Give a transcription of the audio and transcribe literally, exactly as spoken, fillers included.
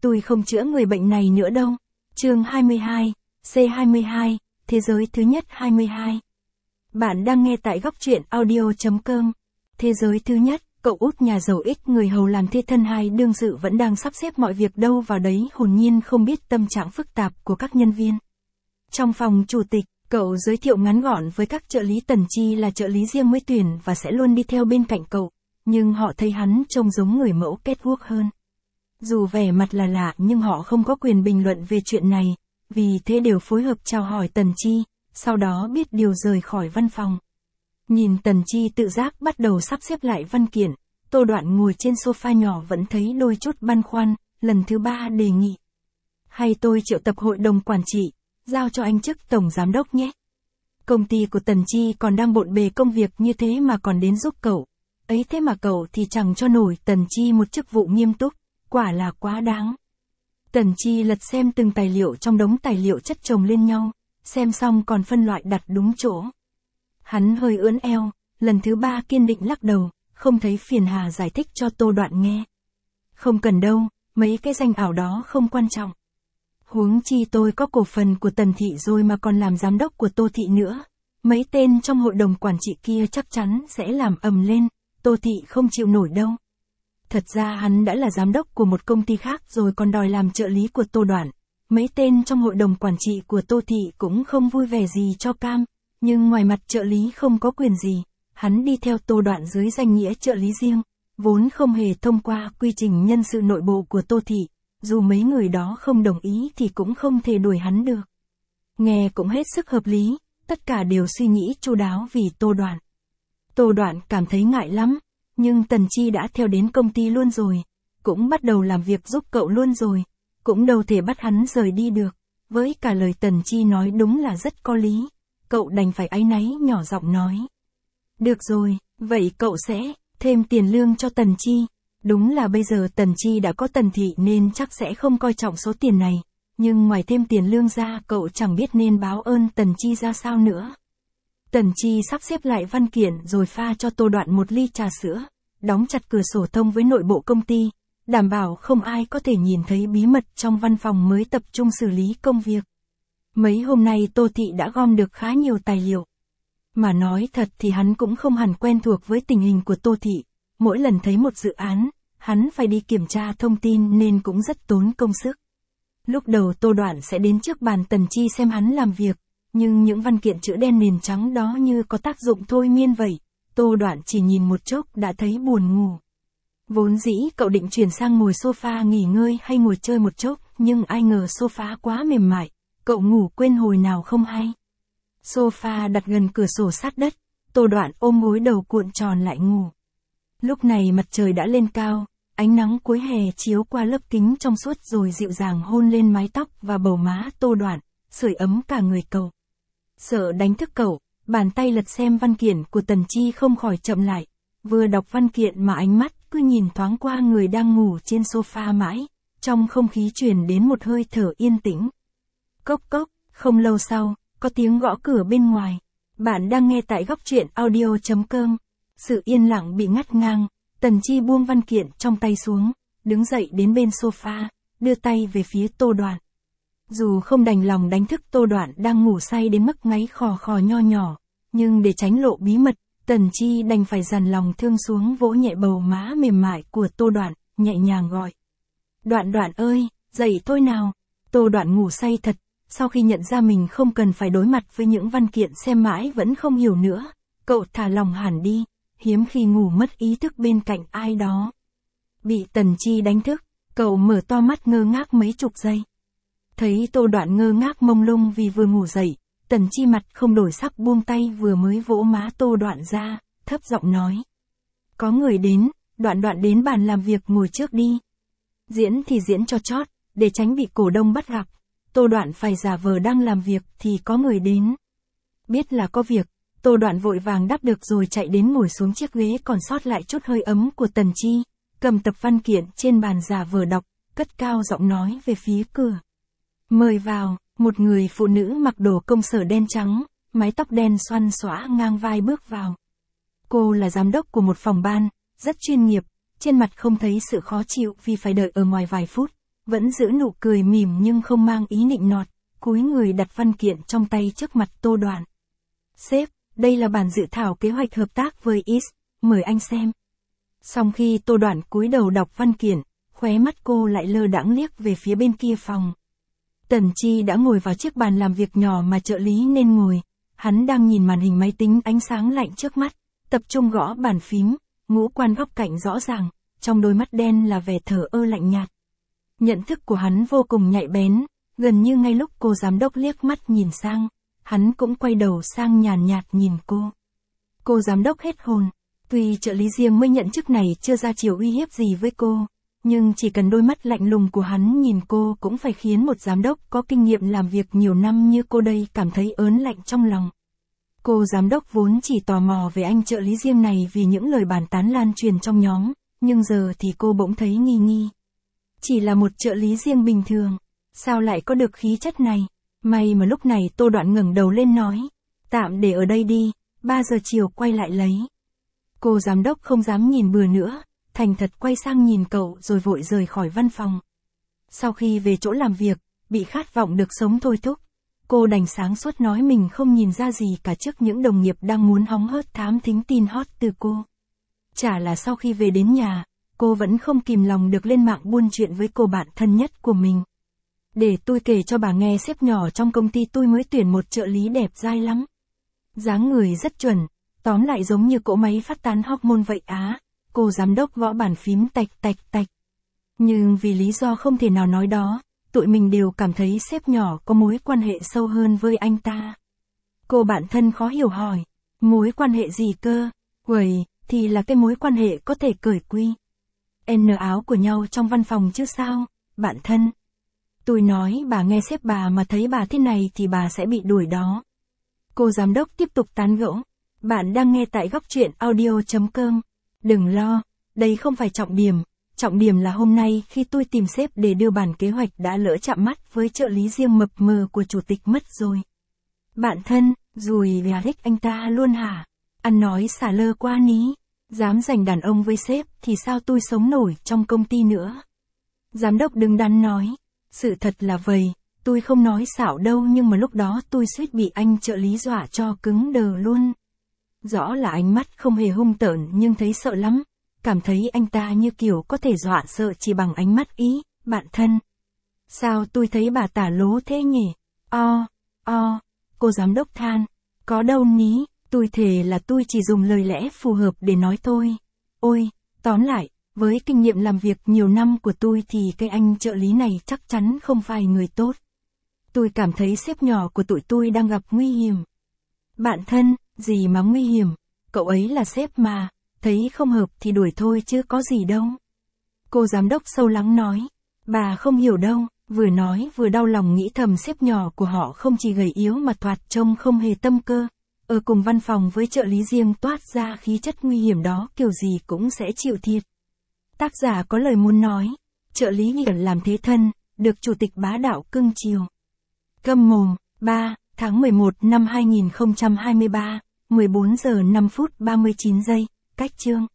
Tôi không chữa người bệnh này nữa đâu. Chương hai mươi hai, C hai mươi hai, Thế giới thứ nhất hai mươi hai. Bạn đang nghe tại góc truyện audio chấm com. Thế giới thứ nhất, cậu út nhà giàu ích người hầu làm thê thân hai đương sự vẫn đang sắp xếp mọi việc đâu vào đấy, hồn nhiên không biết tâm trạng phức tạp của các nhân viên. Trong phòng chủ tịch, cậu giới thiệu ngắn gọn với các trợ lý Tần Chi là trợ lý riêng mới tuyển và sẽ luôn đi theo bên cạnh cậu, nhưng họ thấy hắn trông giống người mẫu catwalk hơn. Dù vẻ mặt là lạ nhưng họ không có quyền bình luận về chuyện này, vì thế đều phối hợp chào hỏi Tần Chi, sau đó biết điều rời khỏi văn phòng. Nhìn Tần Chi tự giác bắt đầu sắp xếp lại văn kiện, Tô Đoạn ngồi trên sofa nhỏ vẫn thấy đôi chút băn khoăn, lần thứ ba đề nghị. Hay tôi triệu tập hội đồng quản trị, giao cho anh chức tổng giám đốc nhé. Công ty của Tần Chi còn đang bộn bề công việc như thế mà còn đến giúp cậu. Ấy thế mà cậu thì chẳng cho nổi Tần Chi một chức vụ nghiêm túc, quả là quá đáng. Tần Chi lật xem từng tài liệu trong đống tài liệu chất chồng lên nhau, xem xong còn phân loại đặt đúng chỗ. Hắn hơi ưỡn eo, lần thứ ba kiên định lắc đầu, không thấy phiền hà giải thích cho Tô Đoạn nghe. Không cần đâu, mấy cái danh ảo đó không quan trọng. Huống chi tôi có cổ phần của Tần Thị rồi mà còn làm giám đốc của Tô Thị nữa. Mấy tên trong hội đồng quản trị kia chắc chắn sẽ làm ầm lên, Tô Thị không chịu nổi đâu. Thật ra hắn đã là giám đốc của một công ty khác rồi còn đòi làm trợ lý của Tô Đoạn. Mấy tên trong hội đồng quản trị của Tô Thị cũng không vui vẻ gì cho cam, nhưng ngoài mặt trợ lý không có quyền gì, hắn đi theo Tô Đoạn dưới danh nghĩa trợ lý riêng, vốn không hề thông qua quy trình nhân sự nội bộ của Tô Thị, dù mấy người đó không đồng ý thì cũng không thể đuổi hắn được. Nghe cũng hết sức hợp lý, tất cả đều suy nghĩ chu đáo vì Tô Đoạn. Tô Đoạn cảm thấy ngại lắm, nhưng Tần Chi đã theo đến công ty luôn rồi, cũng bắt đầu làm việc giúp cậu luôn rồi, cũng đâu thể bắt hắn rời đi được, với cả lời Tần Chi nói đúng là rất có lý, cậu đành phải áy náy nhỏ giọng nói. Được rồi, vậy cậu sẽ thêm tiền lương cho Tần Chi. Đúng là bây giờ Tần Chi đã có Tần Thị nên chắc sẽ không coi trọng số tiền này, nhưng ngoài thêm tiền lương ra cậu chẳng biết nên báo ơn Tần Chi ra sao nữa. Tần Chi sắp xếp lại văn kiện rồi pha cho Tô Đoạn một ly trà sữa, đóng chặt cửa sổ thông với nội bộ công ty, đảm bảo không ai có thể nhìn thấy bí mật trong văn phòng mới tập trung xử lý công việc. Mấy hôm nay Tô Thị đã gom được khá nhiều tài liệu. Mà nói thật thì hắn cũng không hẳn quen thuộc với tình hình của Tô Thị, mỗi lần thấy một dự án, hắn phải đi kiểm tra thông tin nên cũng rất tốn công sức. Lúc đầu Tô Đoạn sẽ đến trước bàn Tần Chi xem hắn làm việc, nhưng những văn kiện chữ đen nền trắng đó như có tác dụng thôi miên vậy, Tô Đoạn chỉ nhìn một chốc đã thấy buồn ngủ. Vốn dĩ cậu định chuyển sang ngồi sofa nghỉ ngơi hay ngồi chơi một chốc, nhưng ai ngờ sofa quá mềm mại, cậu ngủ quên hồi nào không hay. Sofa đặt gần cửa sổ sát đất, Tô Đoạn ôm gối đầu cuộn tròn lại ngủ. Lúc này mặt trời đã lên cao, ánh nắng cuối hè chiếu qua lớp kính trong suốt rồi dịu dàng hôn lên mái tóc và bầu má Tô Đoạn, sưởi ấm cả người cậu. Sợ đánh thức cậu, bàn tay lật xem văn kiện của Tần Chi không khỏi chậm lại, vừa đọc văn kiện mà ánh mắt cứ nhìn thoáng qua người đang ngủ trên sofa mãi, trong không khí truyền đến một hơi thở yên tĩnh. Cốc cốc, không lâu sau, có tiếng gõ cửa bên ngoài. Bạn đang nghe tại góc truyện audio chấm com. Sự yên lặng bị ngắt ngang, Tần Chi buông văn kiện trong tay xuống, đứng dậy đến bên sofa, đưa tay về phía Tô Đoạn. Dù không đành lòng đánh thức Tô Đoạn đang ngủ say đến mức ngáy khò khò nho nhỏ, nhưng để tránh lộ bí mật, Tần Chi đành phải dằn lòng thương xuống vỗ nhẹ bầu má mềm mại của Tô Đoạn, nhẹ nhàng gọi. Đoạn Đoạn ơi, dậy thôi nào. Tô Đoạn ngủ say thật, sau khi nhận ra mình không cần phải đối mặt với những văn kiện xem mãi vẫn không hiểu nữa, cậu thả lòng hẳn đi, hiếm khi ngủ mất ý thức bên cạnh ai đó. Bị Tần Chi đánh thức, cậu mở to mắt ngơ ngác mấy chục giây. Thấy Tô Đoạn ngơ ngác mông lung vì vừa ngủ dậy, Tần Chi mặt không đổi sắc buông tay vừa mới vỗ má Tô Đoạn ra, thấp giọng nói. Có người đến, Đoạn Đoạn đến bàn làm việc ngồi trước đi. Diễn thì diễn cho chót, để tránh bị cổ đông bắt gặp. Tô Đoạn phải giả vờ đang làm việc thì có người đến. Biết là có việc, Tô Đoạn vội vàng đáp được rồi chạy đến ngồi xuống chiếc ghế còn sót lại chút hơi ấm của Tần Chi, cầm tập văn kiện trên bàn giả vờ đọc, cất cao giọng nói về phía cửa. Mời vào, một người phụ nữ mặc đồ công sở đen trắng, mái tóc đen xoăn xõa ngang vai bước vào. Cô là giám đốc của một phòng ban, rất chuyên nghiệp, trên mặt không thấy sự khó chịu vì phải đợi ở ngoài vài phút, vẫn giữ nụ cười mỉm nhưng không mang ý nịnh nọt, cúi người đặt văn kiện trong tay trước mặt Tô Đoạn. Sếp, đây là bản dự thảo kế hoạch hợp tác với i ét, mời anh xem. Sau khi Tô Đoạn cúi đầu đọc văn kiện, khóe mắt cô lại lơ đãng liếc về phía bên kia phòng. Tần Chi đã ngồi vào chiếc bàn làm việc nhỏ mà trợ lý nên ngồi, hắn đang nhìn màn hình máy tính ánh sáng lạnh trước mắt, tập trung gõ bàn phím, ngũ quan góc cạnh rõ ràng, trong đôi mắt đen là vẻ thờ ơ lạnh nhạt. Nhận thức của hắn vô cùng nhạy bén, gần như ngay lúc cô giám đốc liếc mắt nhìn sang, hắn cũng quay đầu sang nhàn nhạt nhìn cô. Cô giám đốc hết hồn, tuy trợ lý riêng mới nhận chức này chưa ra chiều uy hiếp gì với cô, nhưng chỉ cần đôi mắt lạnh lùng của hắn nhìn cô cũng phải khiến một giám đốc có kinh nghiệm làm việc nhiều năm như cô đây cảm thấy ớn lạnh trong lòng. Cô giám đốc vốn chỉ tò mò về anh trợ lý riêng này vì những lời bàn tán lan truyền trong nhóm, nhưng giờ thì cô bỗng thấy nghi nghi. Chỉ là một trợ lý riêng bình thường, sao lại có được khí chất này? May mà lúc này Tô Đoạn ngẩng đầu lên nói, tạm để ở đây đi, ba giờ chiều quay lại lấy. Cô giám đốc không dám nhìn bừa nữa, thành thật quay sang nhìn cậu rồi vội rời khỏi văn phòng. Sau khi về chỗ làm việc, bị khát vọng được sống thôi thúc, cô đành sáng suốt nói mình không nhìn ra gì cả trước những đồng nghiệp đang muốn hóng hớt thám thính tin hot từ cô. Chả là sau khi về đến nhà, cô vẫn không kìm lòng được lên mạng buôn chuyện với cô bạn thân nhất của mình. Để tôi kể cho bà nghe, sếp nhỏ trong công ty tôi mới tuyển một trợ lý đẹp dai lắm. Dáng người rất chuẩn, tóm lại giống như cỗ máy phát tán hormone vậy á. Cô giám đốc gõ bàn phím tạch tạch tạch. Nhưng vì lý do không thể nào nói đó, tụi mình đều cảm thấy sếp nhỏ có mối quan hệ sâu hơn với anh ta. Cô bạn thân khó hiểu hỏi, mối quan hệ gì cơ? Uầy, thì là cái mối quan hệ có thể cởi quy N áo của nhau trong văn phòng chứ sao, bạn thân. Tôi nói bà nghe sếp bà mà thấy bà thế này thì bà sẽ bị đuổi đó. Cô giám đốc tiếp tục tán gẫu. Bạn đang nghe tại góc truyện audio chấm com. Đừng lo, đây không phải trọng điểm. Trọng điểm là hôm nay khi tôi tìm sếp để đưa bản kế hoạch đã lỡ chạm mắt với trợ lý riêng mập mờ của chủ tịch mất rồi. Bạn thân, rùi về thích anh ta luôn hả? Ăn nói xả lơ qua ní. Dám giành đàn ông với sếp thì sao tôi sống nổi trong công ty nữa? Giám đốc đứng đắn nói. Sự thật là vậy, tôi không nói xạo đâu nhưng mà lúc đó tôi suýt bị anh trợ lý dọa cho cứng đờ luôn. Rõ là ánh mắt không hề hung tợn nhưng thấy sợ lắm. Cảm thấy anh ta như kiểu có thể dọa sợ chỉ bằng ánh mắt ý, bạn thân. Sao tôi thấy bà tả lố thế nhỉ? O, o, cô giám đốc than. Có đâu ní, tôi thề là tôi chỉ dùng lời lẽ phù hợp để nói thôi. Ôi, tóm lại, với kinh nghiệm làm việc nhiều năm của tôi thì cái anh trợ lý này chắc chắn không phải người tốt. Tôi cảm thấy sếp nhỏ của tụi tôi đang gặp nguy hiểm. Bạn thân, gì mà nguy hiểm, cậu ấy là sếp mà, thấy không hợp thì đuổi thôi chứ có gì đâu. Cô giám đốc sâu lắng nói, bà không hiểu đâu, vừa nói vừa đau lòng nghĩ thầm sếp nhỏ của họ không chỉ gầy yếu mà thoạt trông không hề tâm cơ. Ở cùng văn phòng với trợ lý riêng toát ra khí chất nguy hiểm đó kiểu gì cũng sẽ chịu thiệt. Tác giả có lời muốn nói, trợ lý nghiện làm thế thân, được chủ tịch bá đạo cưng chiều. Câm mồm, ba, tháng mười một năm hai nghìn không trăm hai mươi ba, mười bốn giờ năm phút ba mươi chín giây, cách chương.